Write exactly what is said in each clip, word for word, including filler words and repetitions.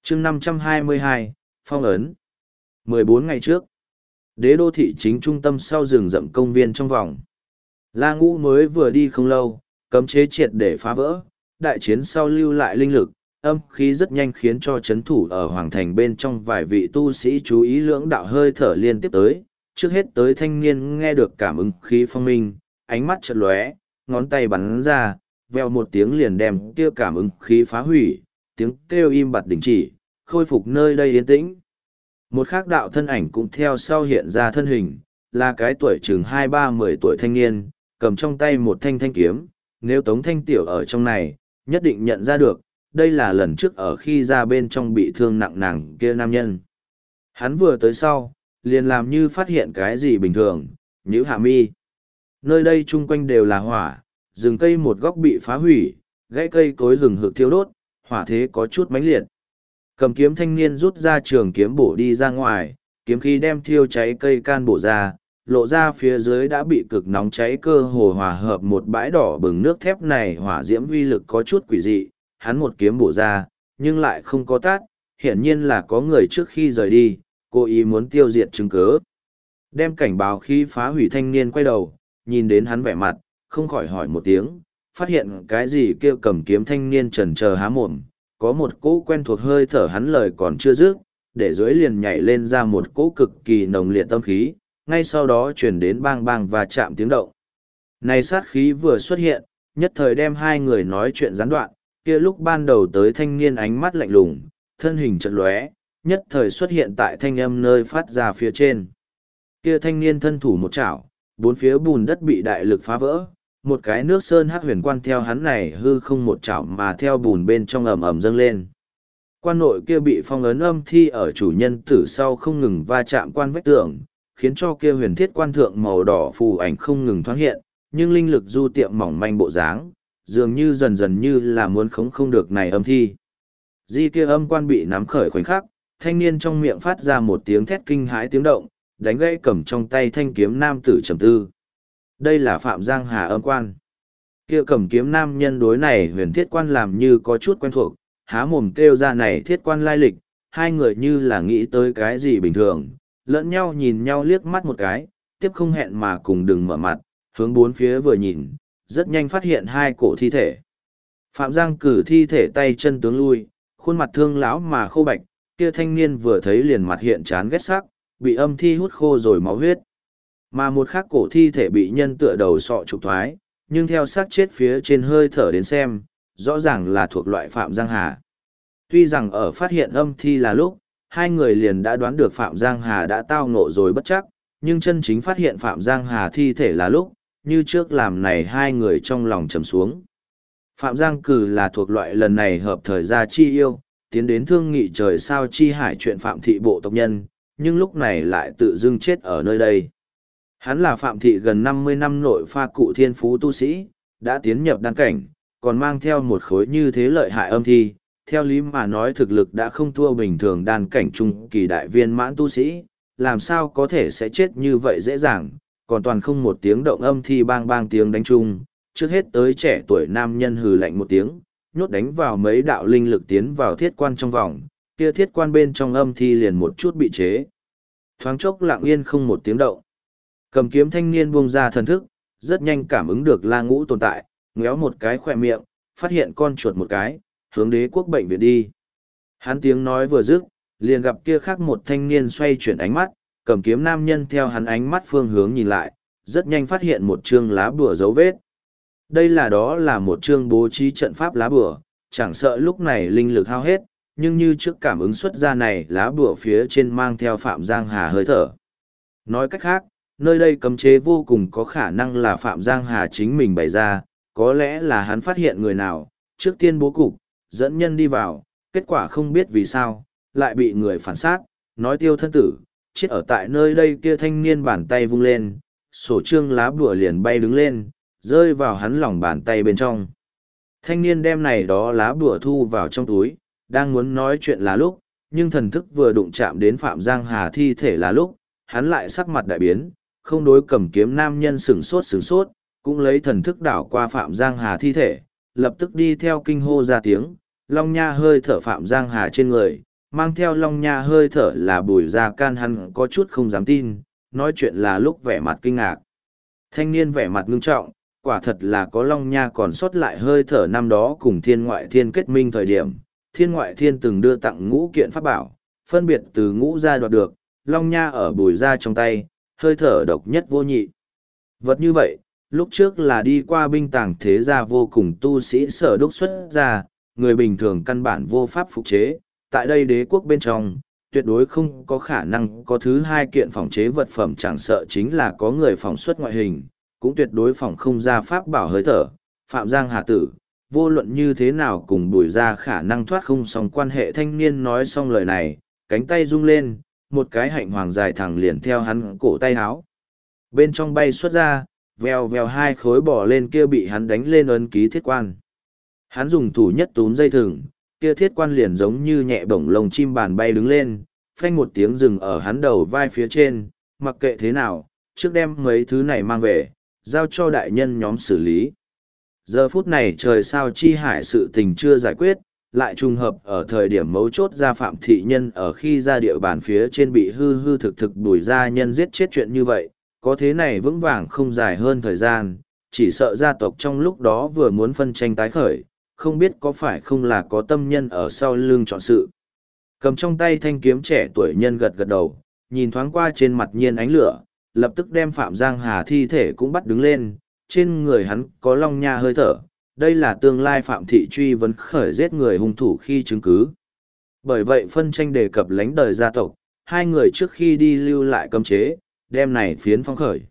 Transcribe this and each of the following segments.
chương năm trăm hai mươi hai, phong ấn. mười bốn ngày trước, đế đô thị chính trung tâm sau rừng rậm công viên trong vòng. La Ngũ mới vừa đi không lâu, cấm chế triệt để phá vỡ, đại chiến sau lưu lại linh lực, âm khí rất nhanh khiến cho chấn thủ ở Hoàng Thành bên trong vài vị tu sĩ chú ý lưỡng đạo hơi thở liên tiếp tới. Trước hết tới thanh niên nghe được cảm ứng khí phong minh, ánh mắt chợt lóe, ngón tay bắn ra, veo một tiếng liền đem kia cảm ứng khí phá hủy, tiếng kêu im bặt đình chỉ, khôi phục nơi đây yên tĩnh. Một khác đạo thân ảnh cũng theo sau hiện ra thân hình, là cái tuổi chừng hai ba mười tuổi thanh niên, cầm trong tay một thanh thanh kiếm, nếu Tống Thanh Tiểu ở trong này, nhất định nhận ra được, đây là lần trước ở khi ra bên trong bị thương nặng nàng kia nam nhân. Hắn vừa tới sau, liền làm như phát hiện cái gì bình thường, nhíu hạ mi. Nơi đây chung quanh đều là hỏa, rừng cây một góc bị phá hủy, gãy cây cối hừng hực thiêu đốt, hỏa thế có chút mãnh liệt. Cầm kiếm thanh niên rút ra trường kiếm bổ đi ra ngoài, kiếm khí đem thiêu cháy cây can bổ ra, lộ ra phía dưới đã bị cực nóng cháy cơ hồ hòa hợp một bãi đỏ bừng nước thép này, hỏa diễm uy lực có chút quỷ dị, hắn một kiếm bổ ra, nhưng lại không có tát, hiển nhiên là có người trước khi rời đi, cố ý muốn tiêu diệt chứng cứ. Đem cảnh báo khi phá hủy thanh niên quay đầu, nhìn đến hắn vẻ mặt, không khỏi hỏi một tiếng, phát hiện cái gì kêu cầm kiếm thanh niên chần chờ há mồm, có một cỗ quen thuộc hơi thở hắn lời còn chưa dứt, để dưới liền nhảy lên ra một cỗ cực kỳ nồng liệt tâm khí, ngay sau đó chuyển đến bang bang và chạm tiếng động. Này sát khí vừa xuất hiện, nhất thời đem hai người nói chuyện gián đoạn, kia lúc ban đầu tới thanh niên ánh mắt lạnh lùng, thân hình chợt lóe, nhất thời xuất hiện tại thanh âm nơi phát ra phía trên. Kia thanh niên thân thủ một chảo, bốn phía bùn đất bị đại lực phá vỡ, một cái nước sơn hắc huyền quan theo hắn này hư không một chảo mà theo bùn bên trong ầm ầm dâng lên. Quan nội kia bị phong ấn âm thi ở chủ nhân tử sau không ngừng va chạm quan vách tường, khiến cho kia huyền thiết quan thượng màu đỏ phù ảnh không ngừng thoáng hiện, nhưng linh lực du tiệm mỏng manh bộ dáng, dường như dần dần như là muốn khống không được này âm thi. Di kia âm quan bị nắm khởi khoảnh khắc, thanh niên trong miệng phát ra một tiếng thét kinh hãi tiếng động, đánh gãy cầm trong tay thanh kiếm nam tử trầm tư. Đây là Phạm Giang Hà âm quan. Kia cầm kiếm nam nhân đối này huyền thiết quan làm như có chút quen thuộc, há mồm kêu ra này thiết quan lai lịch, hai người như là nghĩ tới cái gì bình thường, lẫn nhau nhìn nhau liếc mắt một cái, tiếp không hẹn mà cùng đừng mở mặt, hướng bốn phía vừa nhìn, rất nhanh phát hiện hai cổ thi thể. Phạm Giang cử thi thể tay chân tướng lui, khuôn mặt thương lão mà khô bạch, kia thanh niên vừa thấy liền mặt hiện chán ghét sắc, bị âm thi hút khô rồi máu huyết. Mà một khắc cổ thi thể bị nhân tựa đầu sọ trục thoái, nhưng theo xác chết phía trên hơi thở đến xem, rõ ràng là thuộc loại Phạm Giang Hà. Tuy rằng ở phát hiện âm thi là lúc, hai người liền đã đoán được Phạm Giang Hà đã tao ngộ rồi bất chắc, nhưng chân chính phát hiện Phạm Giang Hà thi thể là lúc, như trước làm này hai người trong lòng trầm xuống. Phạm Giang Cử là thuộc loại lần này hợp thời gia chi yêu, tiến đến thương nghị trời sao chi hải chuyện Phạm thị bộ tộc nhân, nhưng lúc này lại tự dưng chết ở nơi đây. Hắn là Phạm thị gần năm mươi năm nội pha cụ thiên phú tu sĩ, đã tiến nhập đan cảnh, còn mang theo một khối như thế lợi hại âm thi, theo lý mà nói thực lực đã không thua bình thường đan cảnh trung kỳ đại viên mãn tu sĩ, làm sao có thể sẽ chết như vậy dễ dàng, còn toàn không một tiếng động âm thi bang bang tiếng đánh chung, trước hết tới trẻ tuổi nam nhân hừ lạnh một tiếng, nhốt đánh vào mấy đạo linh lực tiến vào thiết quan trong vòng, kia thiết quan bên trong âm thi liền một chút bị chế. Thoáng chốc lặng yên không một tiếng động. Cầm kiếm thanh niên buông ra thần thức, rất nhanh cảm ứng được La Ngũ tồn tại, ngéo một cái khỏe miệng, phát hiện con chuột một cái, hướng đế quốc bệnh viện đi. Hắn tiếng nói vừa dứt, liền gặp kia khác một thanh niên xoay chuyển ánh mắt, cầm kiếm nam nhân theo hắn ánh mắt phương hướng nhìn lại, rất nhanh phát hiện một chương lá bùa dấu vết. Đây là đó là một chương bố trí trận pháp lá bùa, chẳng sợ lúc này linh lực hao hết, nhưng như trước cảm ứng xuất ra này lá bùa phía trên mang theo Phạm Giang Hà hơi thở. Nói cách khác, nơi đây cấm chế vô cùng có khả năng là Phạm Giang Hà chính mình bày ra, có lẽ là hắn phát hiện người nào, trước tiên bố cục, dẫn nhân đi vào, kết quả không biết vì sao, lại bị người phản sát, nói tiêu thân tử, chết ở tại nơi đây kia thanh niên bàn tay vung lên, sổ trương lá bùa liền bay đứng lên, rơi vào hắn lòng bàn tay bên trong. Thanh niên đem này đó lá bùa thu vào trong túi, đang muốn nói chuyện là lúc, nhưng thần thức vừa đụng chạm đến Phạm Giang Hà thi thể là lúc, hắn lại sắc mặt đại biến, không đối cầm kiếm nam nhân sửng sốt sửng sốt, cũng lấy thần thức đảo qua Phạm Giang Hà thi thể, lập tức đi theo kinh hô ra tiếng, long nha hơi thở Phạm Giang Hà trên người, mang theo long nha hơi thở là Bùi Gia Can hắn có chút không dám tin, nói chuyện là lúc vẻ mặt kinh ngạc. Thanh niên vẻ mặt ngưng trọng, quả thật là có long nha còn sót lại hơi thở năm đó cùng thiên ngoại thiên kết minh thời điểm. Thiên ngoại thiên từng đưa tặng ngũ kiện pháp bảo, phân biệt từ ngũ gia đoạt được, long nha ở Bùi Gia trong tay, hơi thở độc nhất vô nhị. Vật như vậy, lúc trước là đi qua binh tàng thế gia vô cùng tu sĩ sở đúc xuất ra, người bình thường căn bản vô pháp phục chế, tại đây đế quốc bên trong, tuyệt đối không có khả năng có thứ hai kiện phòng chế vật phẩm chẳng sợ chính là có người phòng xuất ngoại hình, cũng tuyệt đối phòng không ra pháp bảo hơi thở, Phạm Giang Hà Tử, vô luận như thế nào cùng Bùi Gia khả năng thoát không xong quan hệ. Thanh niên nói xong lời này, cánh tay rung lên, một cái hạnh hoàng dài thẳng liền theo hắn cổ tay háo. Bên trong bay xuất ra, vèo vèo hai khối bỏ lên kia bị hắn đánh lên ấn ký thiết quan. Hắn dùng thủ nhất túm dây thừng, kia thiết quan liền giống như nhẹ bổng lồng chim bàn bay đứng lên, phanh một tiếng rừng ở hắn đầu vai phía trên, mặc kệ thế nào, trước đem mấy thứ này mang về, giao cho đại nhân nhóm xử lý. Giờ phút này trời sao chi hải sự tình chưa giải quyết, lại trùng hợp ở thời điểm mấu chốt ra Phạm Thị Nhân ở khi ra địa bàn phía trên bị hư hư thực thực Bùi Gia Nhân giết chết chuyện như vậy, có thế này vững vàng không dài hơn thời gian, chỉ sợ gia tộc trong lúc đó vừa muốn phân tranh tái khởi, không biết có phải không là có tâm nhân ở sau lưng chọn sự. Cầm trong tay thanh kiếm trẻ tuổi nhân gật gật đầu, nhìn thoáng qua trên mặt nhiên ánh lửa, lập tức đem Phạm Giang Hà thi thể cũng bắt đứng lên, trên người hắn có long nha hơi thở, đây là tương lai Phạm Thị truy vấn khởi giết người hung thủ khi chứng cứ. Bởi vậy phân tranh đề cập lánh đời gia tộc, hai người trước khi đi lưu lại cấm chế, đem này phiến phong khởi.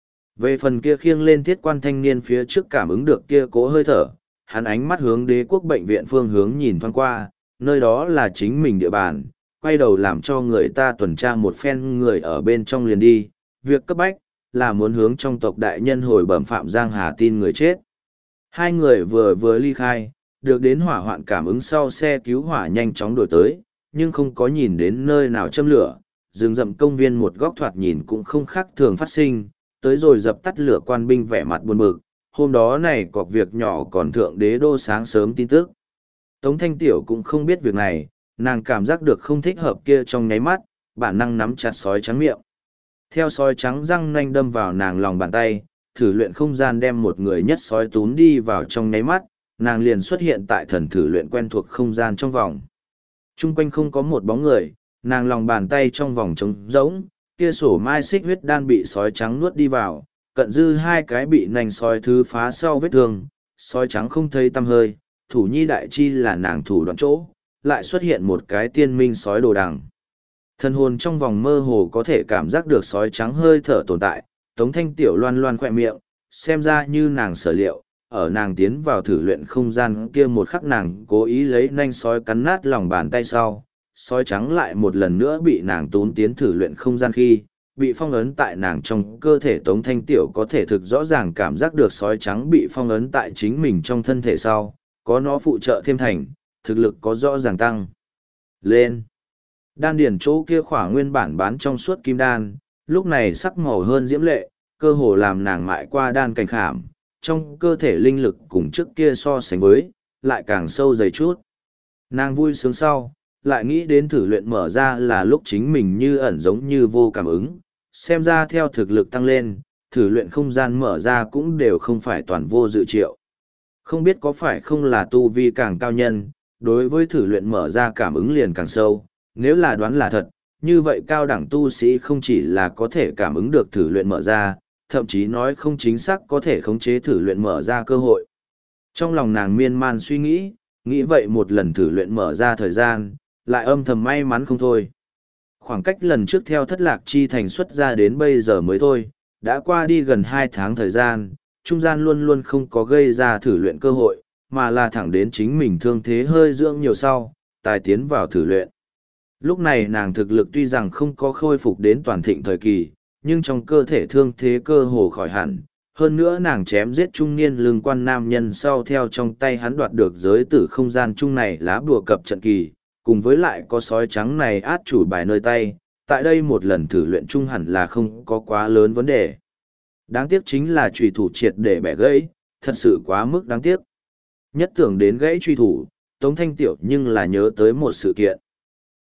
Về phần kia khiêng lên thiết quan thanh niên phía trước cảm ứng được kia cố hơi thở, hắn ánh mắt hướng đế quốc bệnh viện phương hướng nhìn thoáng qua, nơi đó là chính mình địa bàn, quay đầu làm cho người ta tuần tra một phen người ở bên trong liền đi, việc cấp bách là muốn hướng trong tộc đại nhân hồi bẩm Phạm Giang Hà tin người chết. Hai người vừa vừa ly khai, được đến hỏa hoạn cảm ứng sau xe cứu hỏa nhanh chóng đuổi tới, nhưng không có nhìn đến nơi nào châm lửa, rừng rậm công viên một góc thoạt nhìn cũng không khác thường phát sinh, tới rồi dập tắt lửa quan binh vẻ mặt buồn bực, hôm đó này có việc nhỏ còn thượng đế đô sáng sớm tin tức. Tống Thanh Tiểu cũng không biết việc này, nàng cảm giác được không thích hợp kia trong nháy mắt, bản năng nắm chặt sói trắng miệng. Theo sói trắng răng nanh đâm vào nàng lòng bàn tay, thử luyện không gian đem một người nhất sói túm đi vào trong nháy mắt, nàng liền xuất hiện tại thần thử luyện quen thuộc không gian trong vòng. Trung quanh không có một bóng người, nàng lòng bàn tay trong vòng trống rỗng, kia sổ mai xích huyết đan bị sói trắng nuốt đi vào, cận dư hai cái bị nành sói thứ phá sau vết thương, sói trắng không thấy tăm hơi, thủ nhi đại chi là nàng thủ đoạn chỗ, lại xuất hiện một cái tiên minh sói đồ đằng. Thân hồn trong vòng mơ hồ có thể cảm giác được sói trắng hơi thở tồn tại, Tống Thanh Tiểu loan loan khỏe miệng, xem ra như nàng sở liệu, ở nàng tiến vào thử luyện không gian kia một khắc nàng cố ý lấy nanh sói cắn nát lòng bàn tay sau, sói trắng lại một lần nữa bị nàng tốn tiến thử luyện không gian khi, bị phong ấn tại nàng trong cơ thể. Tống Thanh Tiểu có thể thực rõ ràng cảm giác được sói trắng bị phong ấn tại chính mình trong thân thể sau, có nó phụ trợ thêm thành, thực lực có rõ ràng tăng lên. Đan điển chỗ kia khỏa nguyên bản bán trong suốt kim đan, lúc này sắc màu hơn diễm lệ, cơ hồ làm nàng mại qua đan cảnh khảm, trong cơ thể linh lực cùng trước kia so sánh với, lại càng sâu dày chút. Nàng vui sướng sau, lại nghĩ đến thử luyện mở ra là lúc chính mình như ẩn giống như vô cảm ứng, xem ra theo thực lực tăng lên, thử luyện không gian mở ra cũng đều không phải toàn vô dự triệu. Không biết có phải không là tu vi càng cao nhân, đối với thử luyện mở ra cảm ứng liền càng sâu, nếu là đoán là thật, như vậy cao đẳng tu sĩ không chỉ là có thể cảm ứng được thử luyện mở ra, thậm chí nói không chính xác có thể khống chế thử luyện mở ra cơ hội. Trong lòng nàng miên man suy nghĩ, nghĩ vậy một lần thử luyện mở ra thời gian, lại âm thầm may mắn không thôi. Khoảng cách lần trước theo thất lạc chi thành xuất ra đến bây giờ mới thôi, đã qua đi gần hai tháng thời gian, trung gian luôn luôn không có gây ra thử luyện cơ hội, mà là thẳng đến chính mình thương thế hơi dưỡng nhiều sau, tài tiến vào thử luyện. Lúc này nàng thực lực tuy rằng không có khôi phục đến toàn thịnh thời kỳ, nhưng trong cơ thể thương thế cơ hồ khỏi hẳn. Hơn nữa nàng chém giết trung niên lương quan nam nhân sau theo trong tay hắn đoạt được giới tử không gian chung này lá bùa cập trận kỳ, cùng với lại có sói trắng này át chủ bài nơi tay, tại đây một lần thử luyện chung hẳn là không có quá lớn vấn đề. Đáng tiếc chính là trùy thủ triệt để bẻ gãy, thật sự quá mức đáng tiếc. Nhất tưởng đến gãy truy thủ, Tống Thanh Tiểu nhưng là nhớ tới một sự kiện.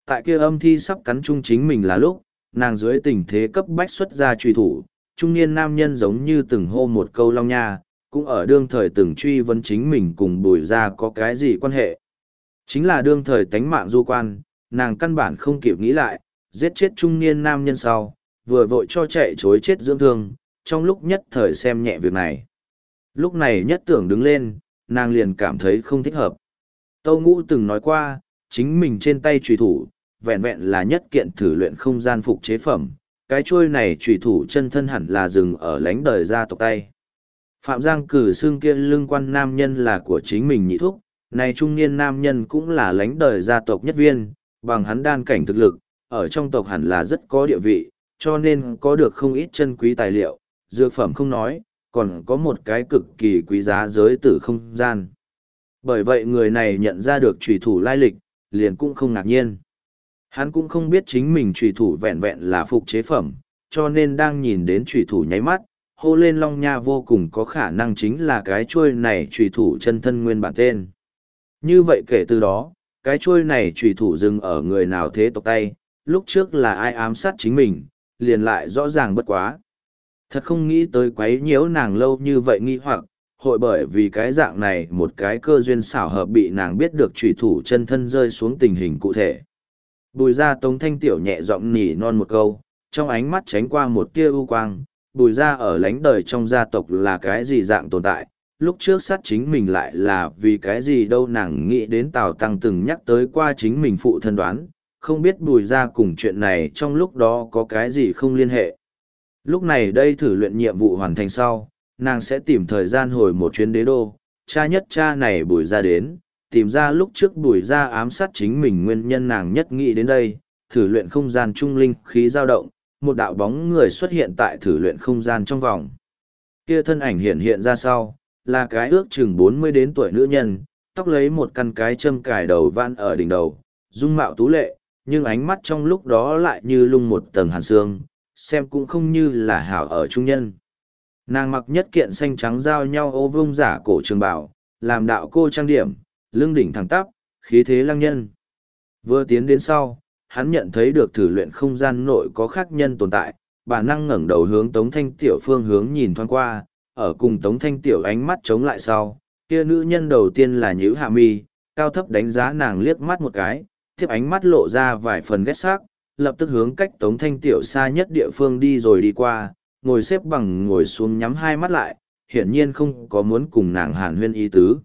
Tại kia âm thi sắp cắn chung chính mình là lúc, nàng dưới tình thế cấp bách xuất ra truy thủ, trung niên nam nhân giống như từng hô một câu long nha, cũng ở đương thời từng truy vấn chính mình cùng Bùi Gia có cái gì quan hệ. Chính là đương thời tánh mạng du quan, nàng căn bản không kịp nghĩ lại, giết chết trung niên nam nhân sau, vừa vội cho chạy chối chết dưỡng thương, trong lúc nhất thời xem nhẹ việc này. Lúc này nhất tưởng đứng lên, nàng liền cảm thấy không thích hợp. Tâu Ngũ từng nói qua, chính mình trên tay trùy thủ, vẹn vẹn là nhất kiện thử luyện không gian phục chế phẩm, cái chuôi này trùy thủ chân thân hẳn là dừng ở lánh đời gia tộc tay. Phạm Giang cử xương kia lưng quan nam nhân là của chính mình nhị thúc, này trung niên nam nhân cũng là lánh đời gia tộc nhất viên, bằng hắn đan cảnh thực lực, ở trong tộc hẳn là rất có địa vị, cho nên có được không ít chân quý tài liệu, dược phẩm không nói, còn có một cái cực kỳ quý giá giới tử không gian. Bởi vậy người này nhận ra được trùy thủ lai lịch, liền cũng không ngạc nhiên. Hắn cũng không biết chính mình trùy thủ vẹn vẹn là phục chế phẩm, cho nên đang nhìn đến trùy thủ nháy mắt, hô lên long nha vô cùng có khả năng chính là cái chuôi này trùy thủ chân thân nguyên bản tên. Như vậy kể từ đó, cái chuôi này trùy thủ dừng ở người nào thế tộc tay, lúc trước là ai ám sát chính mình, liền lại rõ ràng bất quá. Thật không nghĩ tới quấy nhiễu nàng lâu như vậy nghi hoặc, hội bởi vì cái dạng này một cái cơ duyên xảo hợp bị nàng biết được trùy thủ chân thân rơi xuống tình hình cụ thể. Bùi Gia Tống Thanh Tiểu nhẹ giọng nỉ non một câu, trong ánh mắt tránh qua một tia ưu quang, Bùi Gia ở lánh đời trong gia tộc là cái gì dạng tồn tại, lúc trước sát chính mình lại là vì cái gì đâu. Nàng nghĩ đến Tào Tăng từng nhắc tới qua chính mình phụ thân đoán, không biết Bùi Gia cùng chuyện này trong lúc đó có cái gì không liên hệ. Lúc này đây thử luyện nhiệm vụ hoàn thành sau, nàng sẽ tìm thời gian hồi một chuyến đế đô, cha nhất cha này Bùi Gia đến, tìm ra lúc trước Bùi Gia ám sát chính mình nguyên nhân. Nàng nhất nghĩ đến đây, thử luyện không gian trung linh khí dao động, một đạo bóng người xuất hiện tại thử luyện không gian trong vòng. Kia thân ảnh hiện hiện ra sau, là cái ước chừng bốn mươi đến tuổi nữ nhân, tóc lấy một căn cái châm cài đầu van ở đỉnh đầu, dung mạo tú lệ, nhưng ánh mắt trong lúc đó lại như lung một tầng hàn xương, xem cũng không như là hảo ở trung nhân. Nàng mặc nhất kiện xanh trắng giao nhau ô vông giả cổ trường bào, làm đạo cô trang điểm, lưng đỉnh thẳng tắp, khí thế lăng nhân. Vừa tiến đến sau, hắn nhận thấy được thử luyện không gian nội có khác nhân tồn tại, bản năng ngẩng đầu hướng Tống Thanh Tiểu phương hướng nhìn thoáng qua, ở cùng Tống Thanh Tiểu ánh mắt chống lại sau, kia nữ nhân đầu tiên là nhíu hạ mi, cao thấp đánh giá nàng liếc mắt một cái, tiếp ánh mắt lộ ra vài phần ghét sắc, lập tức hướng cách Tống Thanh Tiểu xa nhất địa phương đi rồi đi qua, ngồi xếp bằng ngồi xuống nhắm hai mắt lại, hiển nhiên không có muốn cùng nàng hàn huyên ý tứ.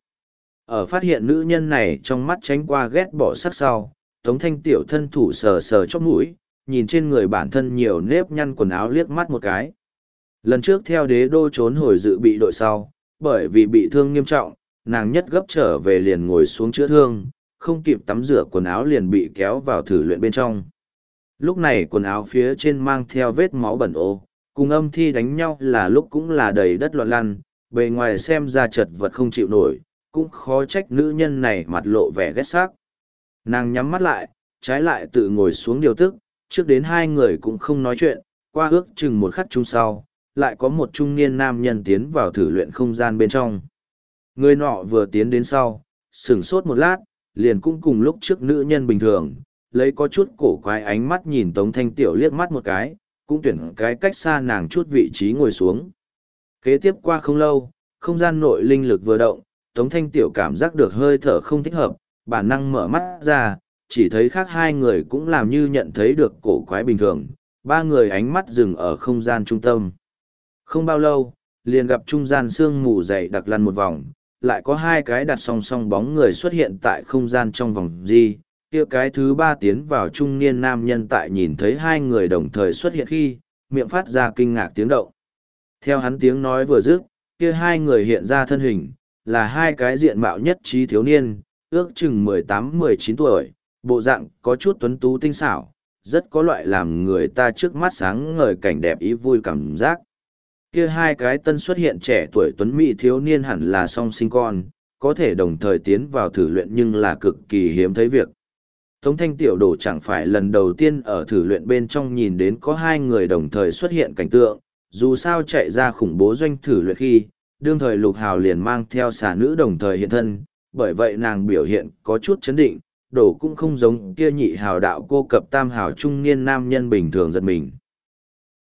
Ở phát hiện nữ nhân này trong mắt tránh qua ghét bỏ sắc sau, Tống Thanh Tiểu thân thủ sờ sờ chóp mũi, nhìn trên người bản thân nhiều nếp nhăn quần áo liếc mắt một cái. Lần trước theo đế đô trốn hồi dự bị đội sau, bởi vì bị thương nghiêm trọng, nàng nhất gấp trở về liền ngồi xuống chữa thương, không kịp tắm rửa quần áo liền bị kéo vào thử luyện bên trong. Lúc này quần áo phía trên mang theo vết máu bẩn ô, cùng âm thi đánh nhau là lúc cũng là đầy đất loạn lăn, bề ngoài xem ra chật vật không chịu nổi, cũng khó trách nữ nhân này mặt lộ vẻ ghét xác. Nàng nhắm mắt lại, trái lại tự ngồi xuống điều tức, trước đến hai người cũng không nói chuyện, qua ước chừng một khắc chung sau, lại có một trung niên nam nhân tiến vào thử luyện không gian bên trong. Người nọ vừa tiến đến sau, sửng sốt một lát, liền cũng cùng lúc trước nữ nhân bình thường, lấy có chút cổ quái ánh mắt nhìn Tống Thanh Tiểu liếc mắt một cái, cũng tuyển cái cách xa nàng chút vị trí ngồi xuống. Kế tiếp qua không lâu, không gian nội linh lực vừa động, Tống Thanh Tiểu cảm giác được hơi thở không thích hợp, bản năng mở mắt ra, chỉ thấy khác hai người cũng làm như nhận thấy được cổ quái bình thường, ba người ánh mắt dừng ở không gian trung tâm. Không bao lâu, liền gặp trung gian sương mù dày đặc lăn một vòng, lại có hai cái đặt song song bóng người xuất hiện tại không gian trong vòng di, kia cái thứ ba tiến vào trung niên nam nhân tại nhìn thấy hai người đồng thời xuất hiện khi, miệng phát ra kinh ngạc tiếng động. Theo hắn tiếng nói vừa dứt, kia hai người hiện ra thân hình, là hai cái diện mạo nhất trí thiếu niên, ước chừng mười tám mười chín tuổi, bộ dạng có chút tuấn tú tinh xảo, rất có loại làm người ta trước mắt sáng ngời cảnh đẹp ý vui cảm giác. Kia hai cái tân xuất hiện trẻ tuổi tuấn mỹ thiếu niên hẳn là song sinh con, có thể đồng thời tiến vào thử luyện nhưng là cực kỳ hiếm thấy việc. Tống Thanh Tiểu Đồ chẳng phải lần đầu tiên ở thử luyện bên trong nhìn đến có hai người đồng thời xuất hiện cảnh tượng, dù sao chạy ra khủng bố doanh thử luyện khi, đương thời Lục Hào liền mang theo xà nữ đồng thời hiện thân, bởi vậy nàng biểu hiện có chút chấn định, đổ cũng không giống kia nhị hào đạo cô cập tam hào trung niên nam nhân bình thường giật mình.